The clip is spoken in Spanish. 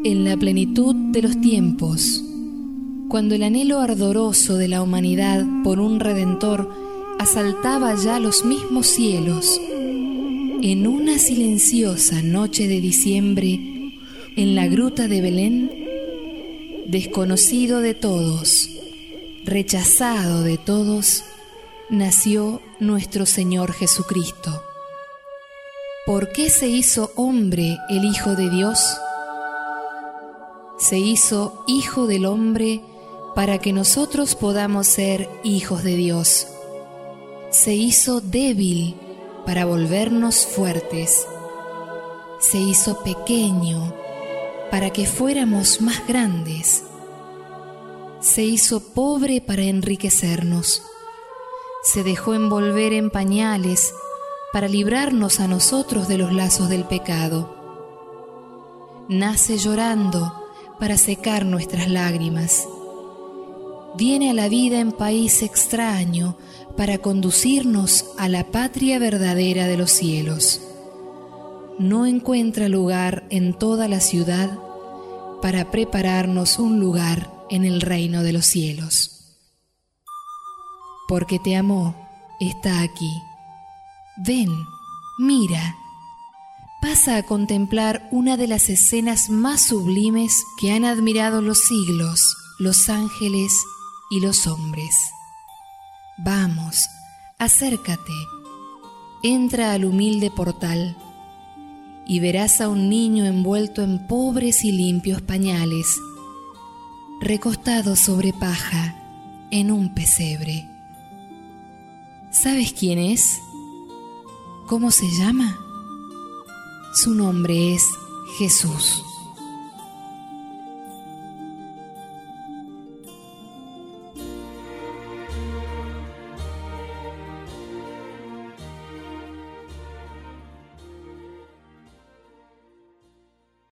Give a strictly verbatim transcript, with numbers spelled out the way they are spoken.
En la plenitud de los tiempos, cuando el anhelo ardoroso de la humanidad por un Redentor asaltaba ya los mismos cielos, en una silenciosa noche de diciembre, en la gruta de Belén, desconocido de todos, rechazado de todos, nació nuestro Señor Jesucristo. ¿Por qué se hizo hombre el Hijo de Dios? Se hizo Hijo del hombre para que nosotros podamos ser hijos de Dios. Se hizo débil para volvernos fuertes. Se hizo pequeño para que fuéramos más grandes. Se hizo pobre para enriquecernos. Se dejó envolver en pañales para librarnos a nosotros de los lazos del pecado. Nace llorando para secar nuestras lágrimas. Viene a la vida en país extraño para conducirnos a la patria verdadera de los cielos. No encuentra lugar en toda la ciudad para prepararnos un lugar en el reino de los cielos. Porque te amó, está aquí. Ven, mira. Pasa a contemplar una de las escenas más sublimes que han admirado los siglos, los ángeles y los hombres. Vamos, acércate, entra al humilde portal y verás a un niño envuelto en pobres y limpios pañales, recostado sobre paja en un pesebre. ¿Sabes quién es? ¿Cómo se llama? Su nombre es Jesús.